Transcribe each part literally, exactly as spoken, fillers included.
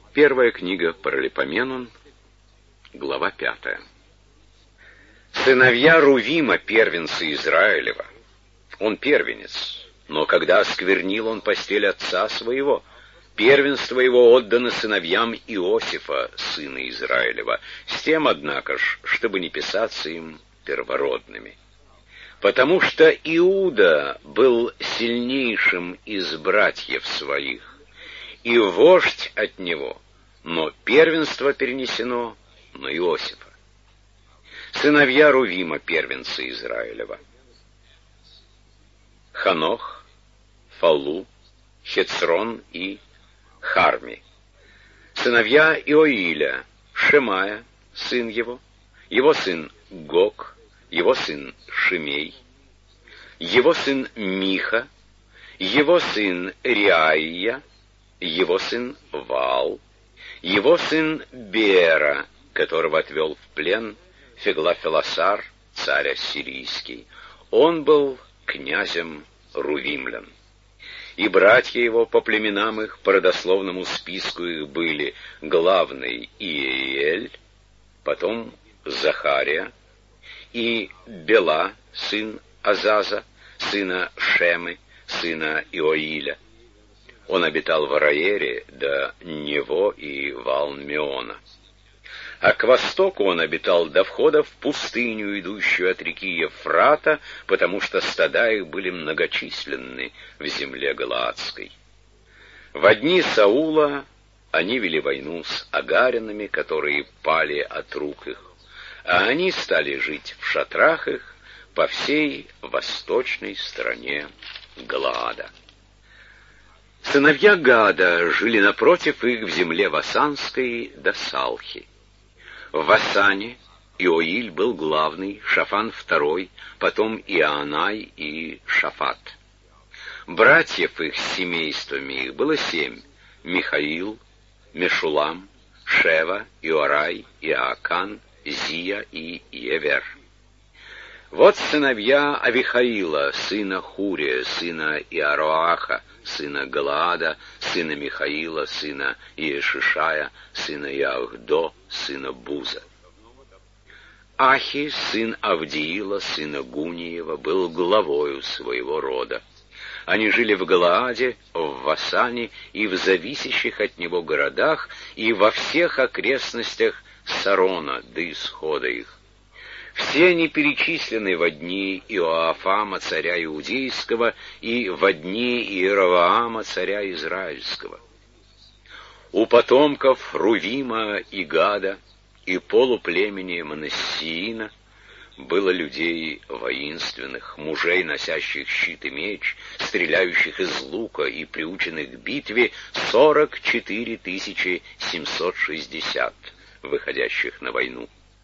Первая книга Паралипоменон, глава пятая. Сыновья Рувима, первенца Израилева. Он первенец, но когда осквернил он постель отца своего, первенство его отдано сыновьям Иосифа, сына Израилева, с тем, однако ж, чтобы не писаться им первородными. Потому что Иуда был сильнейшим из братьев своих, и вождь от него, но первенство перенесено на Иосифа. Сыновья Рувима, первенца Израилева: Ханох, Фалу, Хецрон и Харми. Сыновья Иоиля: Шемая, сын его, его сын Гог, его сын Шимей, его сын Миха, его сын Риаия, его сын Ваал, его сын Бера, которого отвел в плен Феглафеласар, царь ассирийский. Он был князем Рувимлян. И братья его по племенам их, по родословному списку их были: главный Иеель, потом Захария, и Бела, сын Азаза, сына Шемы, сына Иоиля. Он обитал в Араере, до Нево и Валмеона. А к востоку он обитал до входа в пустыню, идущую от реки Ефрата, потому что стада их были многочисленны в земле Галаадской. Во дни Саула они вели войну с агарянами, которые пали от рук их, а они стали жить в шатрах их по всей восточной стороне Галаада. Сыновья Гада жили напротив их в земле Васанской до Салхи. В Васане Иоиль был главный, Шафан второй, потом Ионай и Шафат. Братьев их с семействами их было семь: Михаил, Мешулам, Шева, Иорай, Иоакан, Зия и Евер. Вот сыновья Авихаила, сына Хурия, сына Иароаха, сына Галаада, сына Михаила, сына Иешишая, сына Яхдо, сына Буза. Ахи, сын Авдиила, сына Гуниева, был главою своего рода. Они жили в Галааде, в Васане и в зависящих от него городах, и во всех окрестностях Сарона до исхода их. Все они перечислены во дни Иоафама, царя Иудейского, и во дни Иеровоама, царя Израильского. У потомков Рувима и Гада и полуплемени Манассиина было людей воинственных, мужей, носящих щит и меч, стреляющих из лука и приученных к битве, сорок четыре тысячи семьсот шестьдесят, выходящих на войну.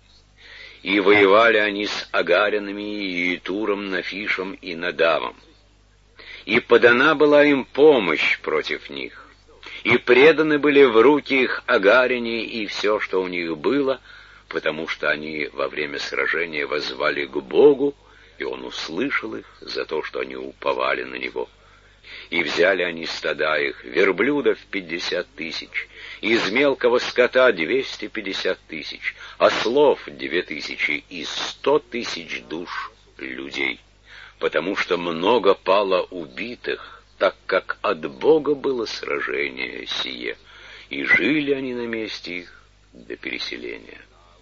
И воевали они с агарянами, и Туром, Нафишем и Надавом. И подана была им помощь против них, и преданы были в руки их агаряне и все, что у них было, потому что они во время сражения воззвали к Богу, и Он услышал их за то, что они уповали на Него. И взяли они стада их, верблюдов пятьдесят тысяч, из мелкого скота двести пятьдесят тысяч, ослов две тысячи и сто тысяч душ людей, потому что много пало убитых, так как от Бога было сражение сие, и жили они на месте их до переселения.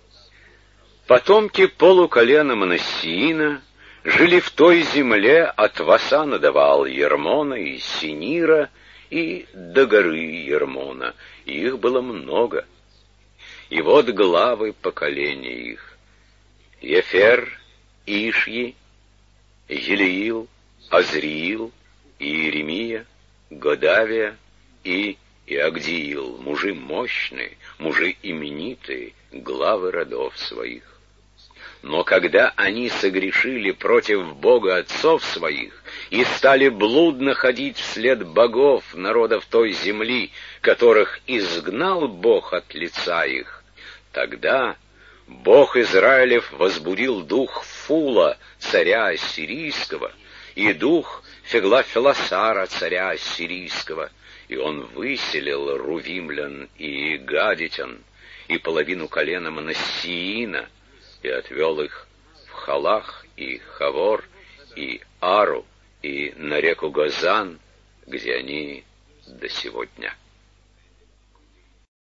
Потомки полуколена Манассиина жили в той земле от Васана до Ваал-Ермона и Синира и до горы Ермона, и их было много. И вот главы поколения их: Ефер, Ишьи, Елеил, Азриил, Иеремия, Годавия и Иагдиил, мужи мощные, мужи именитые, главы родов своих. Но когда они согрешили против Бога отцов своих и стали блудно ходить вслед богов народов той земли, которых изгнал Бог от лица их, тогда Бог Израилев возбудил дух Фула, царя ассирийского, и дух Феглафеласара, царя ассирийского, и И он выселил рувимлян и гадитян, и половину колена Манассиина, и отвел их в Халах, и Хавор, и Ару, и на реку Газан, где они до сего дня.